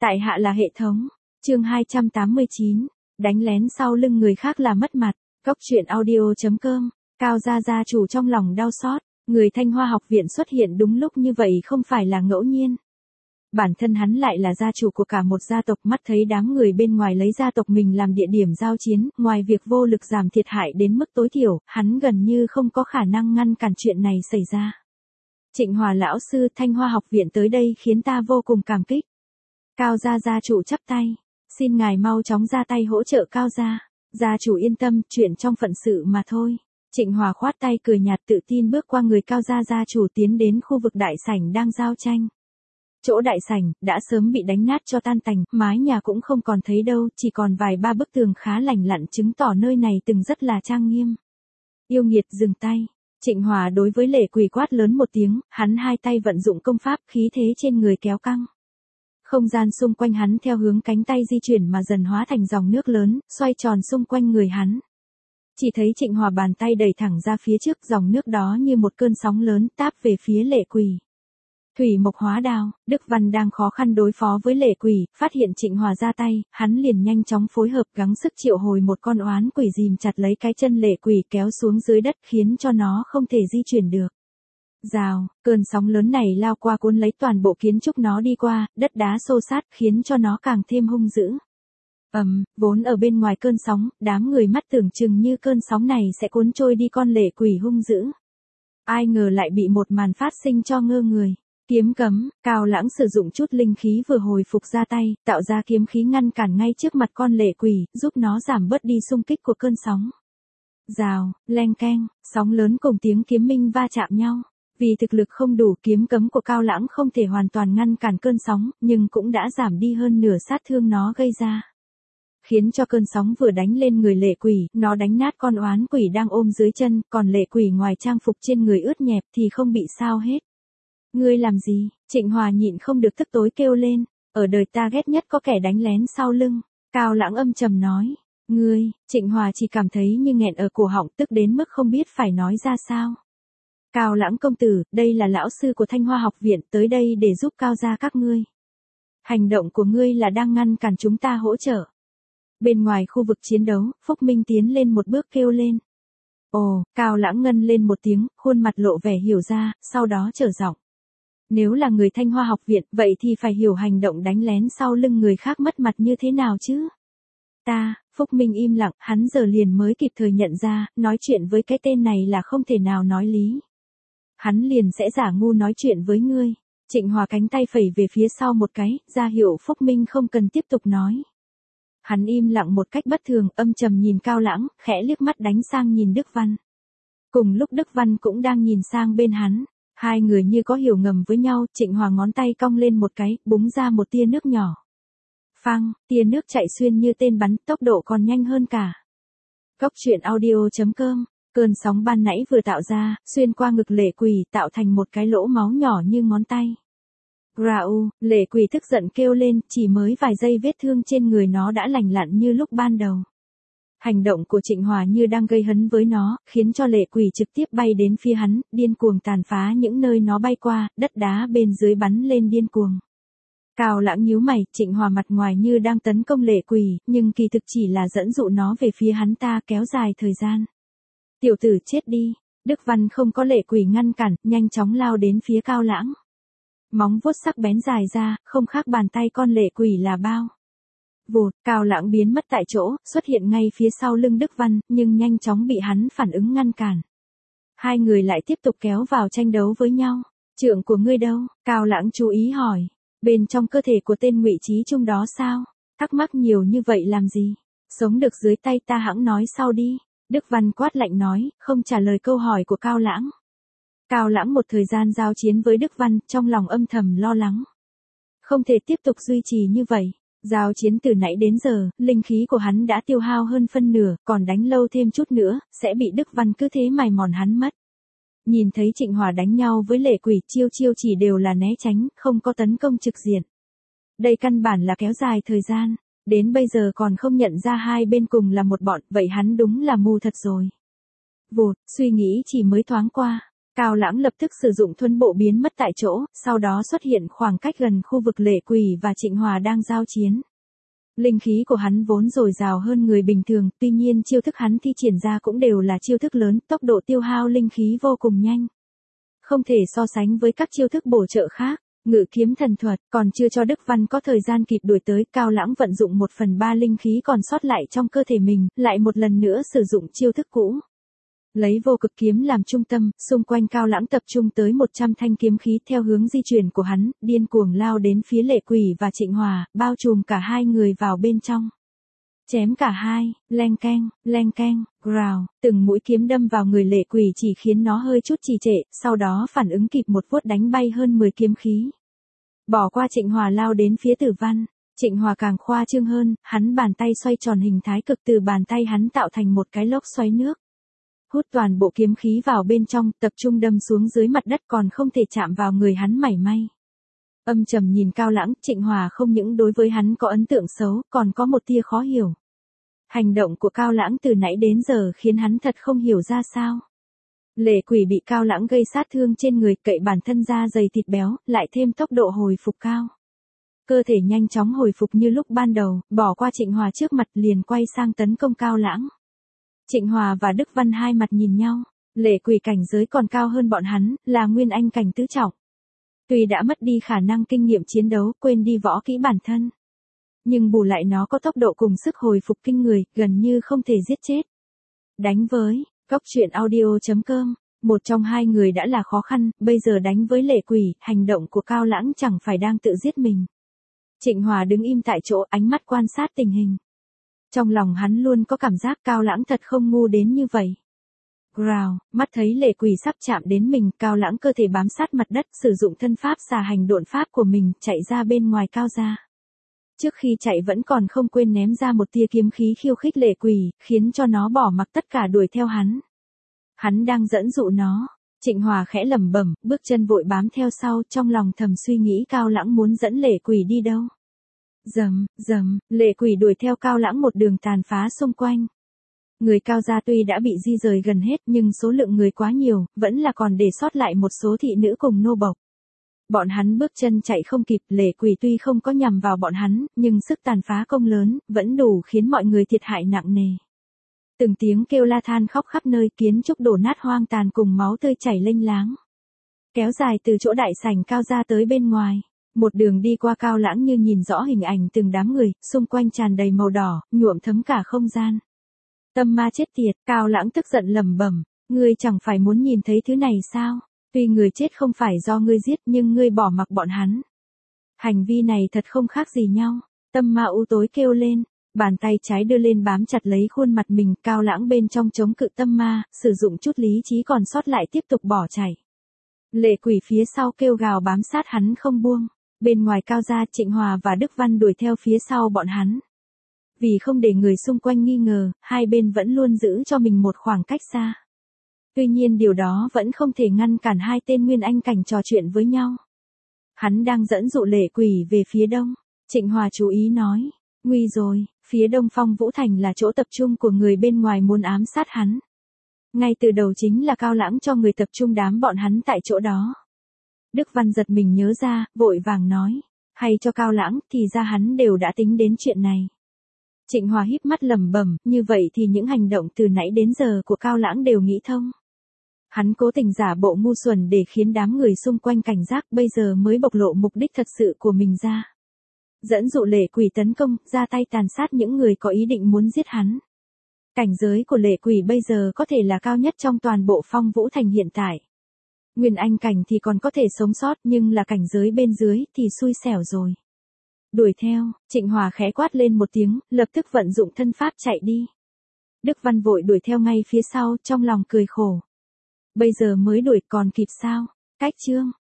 Tại hạ là hệ thống. Chương 289. Đánh lén sau lưng người khác là mất mặt. Góc truyện audio.com. Cao gia chủ trong lòng đau xót. Người Thanh Hoa học viện xuất hiện đúng lúc như vậy không phải là ngẫu nhiên. Bản thân hắn lại là gia chủ của cả một gia tộc, mắt thấy đám người bên ngoài lấy gia tộc mình làm địa điểm giao chiến, ngoài việc vô lực giảm thiệt hại đến mức tối thiểu, hắn gần như không có khả năng ngăn cản chuyện này xảy ra. Trịnh Hòa lão sư, Thanh Hoa học viện tới đây khiến ta vô cùng cảm kích. Cao gia chủ chắp tay, xin ngài mau chóng ra tay hỗ trợ Cao gia. Gia chủ yên tâm, chuyện trong phận sự mà thôi. Trịnh Hòa khoát tay cười nhạt tự tin bước qua người Cao gia chủ tiến đến khu vực đại sảnh đang giao tranh. Chỗ đại sảnh đã sớm bị đánh nát cho tan tành, mái nhà cũng không còn thấy đâu, chỉ còn vài ba bức tường khá lành lặn chứng tỏ nơi này từng rất là trang nghiêm. Yêu nghiệt dừng tay. Trịnh Hòa đối với Lệ Quỳ quát lớn một tiếng, hắn hai tay vận dụng công pháp, khí thế trên người kéo căng. Không gian xung quanh hắn theo hướng cánh tay di chuyển mà dần hóa thành dòng nước lớn, xoay tròn xung quanh người hắn. Chỉ thấy Trịnh Hòa bàn tay đẩy thẳng ra phía trước, dòng nước đó như một cơn sóng lớn táp về phía Lệ Quỳ. Thủy mộc hóa đao, Đức Văn đang khó khăn đối phó với Lệ Quỳ, phát hiện Trịnh Hòa ra tay, hắn liền nhanh chóng phối hợp gắng sức triệu hồi một con oán quỷ dìm chặt lấy cái chân Lệ Quỳ kéo xuống dưới đất khiến cho nó không thể di chuyển được. Rào, cơn sóng lớn này lao qua cuốn lấy toàn bộ kiến trúc nó đi qua, đất đá xô sát khiến cho nó càng thêm hung dữ. Vốn ở bên ngoài cơn sóng, đám người mắt tưởng chừng như cơn sóng này sẽ cuốn trôi đi con Lệ Quỳ hung dữ. Ai ngờ lại bị một màn phát sinh cho ngơ người. Kiếm cấm, Cao Lãng sử dụng chút linh khí vừa hồi phục ra tay, tạo ra kiếm khí ngăn cản ngay trước mặt con Lệ Quỳ, giúp nó giảm bớt đi xung kích của cơn sóng. Rào, leng keng, sóng lớn cùng tiếng kiếm minh va chạm nhau. Vì thực lực không đủ, kiếm cấm của Cao Lãng không thể hoàn toàn ngăn cản cơn sóng, nhưng cũng đã giảm đi hơn nửa sát thương nó gây ra. Khiến cho cơn sóng vừa đánh lên người Lệ Quỳ, nó đánh nát con oán quỷ đang ôm dưới chân, còn Lệ Quỳ ngoài trang phục trên người ướt nhẹp thì không bị sao hết. Ngươi làm gì? Trịnh Hòa nhịn không được tức tối kêu lên. Ở đời ta ghét nhất có kẻ đánh lén sau lưng. Cao Lãng âm trầm nói. Ngươi, Trịnh Hòa chỉ cảm thấy như nghẹn ở cổ họng, tức đến mức không biết phải nói ra sao. Cao Lãng công tử, đây là lão sư của Thanh Hoa học viện tới đây để giúp Cao gia các ngươi. Hành động của ngươi là đang ngăn cản chúng ta hỗ trợ. Bên ngoài khu vực chiến đấu, Phúc Minh tiến lên một bước kêu lên. Ồ, Cao Lãng ngân lên một tiếng, khuôn mặt lộ vẻ hiểu ra, sau đó trở giọng. Nếu là người Thanh Hoa học viện, vậy thì phải hiểu hành động đánh lén sau lưng người khác mất mặt như thế nào chứ? Phúc Minh im lặng, hắn giờ liền mới kịp thời nhận ra, nói chuyện với cái tên này là không thể nào nói lý. Hắn liền sẽ giả ngu nói chuyện với ngươi. Trịnh Hòa cánh tay phẩy về phía sau một cái, ra hiệu Phúc Minh không cần tiếp tục nói. Hắn im lặng một cách bất thường, âm trầm nhìn Cao Lãng, khẽ liếc mắt đánh sang nhìn Đức Văn. Cùng lúc Đức Văn cũng đang nhìn sang bên hắn. Hai người như có hiểu ngầm với nhau, Trịnh Hòa ngón tay cong lên một cái, búng ra một tia nước nhỏ. Phang, tia nước chạy xuyên như tên bắn, tốc độ còn nhanh hơn cả. Góc truyện audio.com, cơn sóng ban nãy vừa tạo ra, xuyên qua ngực Lệ Quỳ, tạo thành một cái lỗ máu nhỏ như ngón tay. Rau, Lệ Quỳ tức giận kêu lên, chỉ mới vài giây vết thương trên người nó đã lành lặn như lúc ban đầu. Hành động của Trịnh Hòa như đang gây hấn với nó, khiến cho Lệ Quỳ trực tiếp bay đến phía hắn, điên cuồng tàn phá những nơi nó bay qua, đất đá bên dưới bắn lên điên cuồng. Cao Lãng nhíu mày, Trịnh Hòa mặt ngoài như đang tấn công Lệ Quỳ, nhưng kỳ thực chỉ là dẫn dụ nó về phía hắn ta kéo dài thời gian. Tiểu tử chết đi, Đức Văn không có Lệ Quỳ ngăn cản, nhanh chóng lao đến phía Cao Lãng. Móng vuốt sắc bén dài ra, không khác bàn tay con Lệ Quỳ là bao. Vụt, Cao Lãng biến mất tại chỗ, xuất hiện ngay phía sau lưng Đức Văn, nhưng nhanh chóng bị hắn phản ứng ngăn cản. Hai người lại tiếp tục kéo vào tranh đấu với nhau. Trượng của ngươi đâu? Cao Lãng chú ý hỏi. Bên trong cơ thể của tên Ngụy Trí Trung đó sao? Thắc mắc nhiều như vậy làm gì? Sống được dưới tay ta hẵng nói sau đi. Đức Văn quát lạnh nói, không trả lời câu hỏi của Cao Lãng. Cao Lãng một thời gian giao chiến với Đức Văn, trong lòng âm thầm lo lắng. Không thể tiếp tục duy trì như vậy. Giao chiến từ nãy đến giờ, linh khí của hắn đã tiêu hao hơn phân nửa, còn đánh lâu thêm chút nữa, sẽ bị Đức Văn cứ thế mài mòn hắn mất. Nhìn thấy Trịnh Hòa đánh nhau với Lệ Quỳ, chiêu chỉ đều là né tránh, không có tấn công trực diện. Đây căn bản là kéo dài thời gian, đến bây giờ còn không nhận ra hai bên cùng là một bọn, vậy hắn đúng là mù thật rồi. Vụt, suy nghĩ chỉ mới thoáng qua, Cao Lãng lập tức sử dụng thuấn bộ biến mất tại chỗ, sau đó xuất hiện khoảng cách gần khu vực Lệ Quỷ và Trịnh Hòa đang giao chiến. Linh khí của hắn vốn dồi dào hơn người bình thường, tuy nhiên chiêu thức hắn thi triển ra cũng đều là chiêu thức lớn, tốc độ tiêu hao linh khí vô cùng nhanh. Không thể so sánh với các chiêu thức bổ trợ khác. Ngự kiếm thần thuật, còn chưa cho Đức Văn có thời gian kịp đuổi tới, Cao Lãng vận dụng 1/3 linh khí còn sót lại trong cơ thể mình, lại một lần nữa sử dụng chiêu thức cũ. Lấy vô cực kiếm làm trung tâm, xung quanh Cao Lãng tập trung tới 100 thanh kiếm khí theo hướng di chuyển của hắn, điên cuồng lao đến phía Lệ Quỷ và Trịnh Hòa, bao trùm cả hai người vào bên trong. Chém cả hai, leng keng, rào, từng mũi kiếm đâm vào người Lệ Quỷ chỉ khiến nó hơi chút trì trệ, sau đó phản ứng kịp một vuốt đánh bay hơn 10 kiếm khí. Bỏ qua Trịnh Hòa lao đến phía Tử Văn, Trịnh Hòa càng khoa trương hơn, hắn bàn tay xoay tròn hình thái cực, từ bàn tay hắn tạo thành một cái lốc xoáy nước. Hút toàn bộ kiếm khí vào bên trong, tập trung đâm xuống dưới mặt đất, còn không thể chạm vào người hắn mảy may. Âm trầm nhìn Cao Lãng, Trịnh Hòa không những đối với hắn có ấn tượng xấu, còn có một tia khó hiểu. Hành động của Cao Lãng từ nãy đến giờ khiến hắn thật không hiểu ra sao. Lệ Quỷ bị Cao Lãng gây sát thương trên người, cậy bản thân da dày thịt béo, lại thêm tốc độ hồi phục cao. Cơ thể nhanh chóng hồi phục như lúc ban đầu, bỏ qua Trịnh Hòa trước mặt liền quay sang tấn công Cao Lãng. Trịnh Hòa và Đức Văn hai mặt nhìn nhau, Lệ Quỷ cảnh giới còn cao hơn bọn hắn, là Nguyên Anh cảnh tứ trọng. Tuy đã mất đi khả năng kinh nghiệm chiến đấu, quên đi võ kỹ bản thân, nhưng bù lại nó có tốc độ cùng sức hồi phục kinh người, gần như không thể giết chết. Đánh với, Cốc Truyện Audio.com, một trong hai người đã là khó khăn, bây giờ đánh với Lệ Quỷ, hành động của Cao Lãng chẳng phải đang tự giết mình. Trịnh Hòa đứng im tại chỗ, ánh mắt quan sát tình hình. Trong lòng hắn luôn có cảm giác Cao Lãng thật không ngu đến như vậy. Growl, mắt thấy Lệ Quỷ sắp chạm đến mình, Cao Lãng cơ thể bám sát mặt đất, sử dụng thân pháp xà hành độn pháp của mình, chạy ra bên ngoài Cao gia. Trước khi chạy vẫn còn không quên ném ra một tia kiếm khí khiêu khích Lệ Quỷ, khiến cho nó bỏ mặc tất cả đuổi theo hắn. Hắn đang dẫn dụ nó. Trịnh Hòa khẽ lẩm bẩm, bước chân vội bám theo sau, trong lòng thầm suy nghĩ Cao Lãng muốn dẫn Lệ Quỷ đi đâu. Rầm, Lệ Quỷ đuổi theo Cao Lãng một đường tàn phá xung quanh. Người Cao gia tuy đã bị di rời gần hết, nhưng số lượng người quá nhiều, vẫn là còn để sót lại một số thị nữ cùng nô bộc. Bọn hắn bước chân chạy không kịp, Lệ Quỷ tuy không có nhằm vào bọn hắn, nhưng sức tàn phá công lớn, vẫn đủ khiến mọi người thiệt hại nặng nề. Từng tiếng kêu la than khóc khắp nơi, kiến trúc đổ nát hoang tàn cùng máu tươi chảy lênh láng. Kéo dài từ chỗ đại sảnh Cao gia tới bên ngoài. Một đường đi qua, Cao Lãng như nhìn rõ hình ảnh từng đám người, xung quanh tràn đầy màu đỏ, nhuộm thấm cả không gian. Tâm ma chết tiệt, Cao Lãng tức giận lẩm bẩm, ngươi chẳng phải muốn nhìn thấy thứ này sao? Tuy người chết không phải do ngươi giết, nhưng ngươi bỏ mặc bọn hắn. Hành vi này thật không khác gì nhau. Tâm ma u tối kêu lên, bàn tay trái đưa lên bám chặt lấy khuôn mặt mình, Cao Lãng bên trong chống cự tâm ma, sử dụng chút lý trí còn sót lại tiếp tục bỏ chạy. Lệ Quỷ phía sau kêu gào bám sát hắn không buông. Bên ngoài Cao gia, Trịnh Hòa và Đức Văn đuổi theo phía sau bọn hắn. Vì không để người xung quanh nghi ngờ, hai bên vẫn luôn giữ cho mình một khoảng cách xa. Tuy nhiên điều đó vẫn không thể ngăn cản hai tên Nguyên Anh cảnh trò chuyện với nhau. Hắn đang dẫn dụ Lệ Quỷ về phía đông. Trịnh Hòa chú ý nói, nguy rồi, phía đông Phong Vũ Thành là chỗ tập trung của người bên ngoài muốn ám sát hắn. Ngay từ đầu chính là Cao Lãng cho người tập trung đám bọn hắn tại chỗ đó. Đức Văn giật mình nhớ ra, vội vàng nói, hay cho Cao Lãng, thì ra hắn đều đã tính đến chuyện này. Trịnh Hòa híp mắt lẩm bẩm, như vậy thì những hành động từ nãy đến giờ của Cao Lãng đều nghĩ thông. Hắn cố tình giả bộ ngu xuẩn để khiến đám người xung quanh cảnh giác, bây giờ mới bộc lộ mục đích thật sự của mình ra. Dẫn dụ Lệ Quỷ tấn công, ra tay tàn sát những người có ý định muốn giết hắn. Cảnh giới của Lệ Quỷ bây giờ có thể là cao nhất trong toàn bộ Phong Vũ Thành hiện tại. Nguyên Anh cảnh thì còn có thể sống sót, nhưng là cảnh giới bên dưới thì xui xẻo rồi. Đuổi theo, Trịnh Hòa khẽ quát lên một tiếng, lập tức vận dụng thân pháp chạy đi. Đức Văn vội đuổi theo ngay phía sau, trong lòng cười khổ. Bây giờ mới đuổi còn kịp sao? Cách chương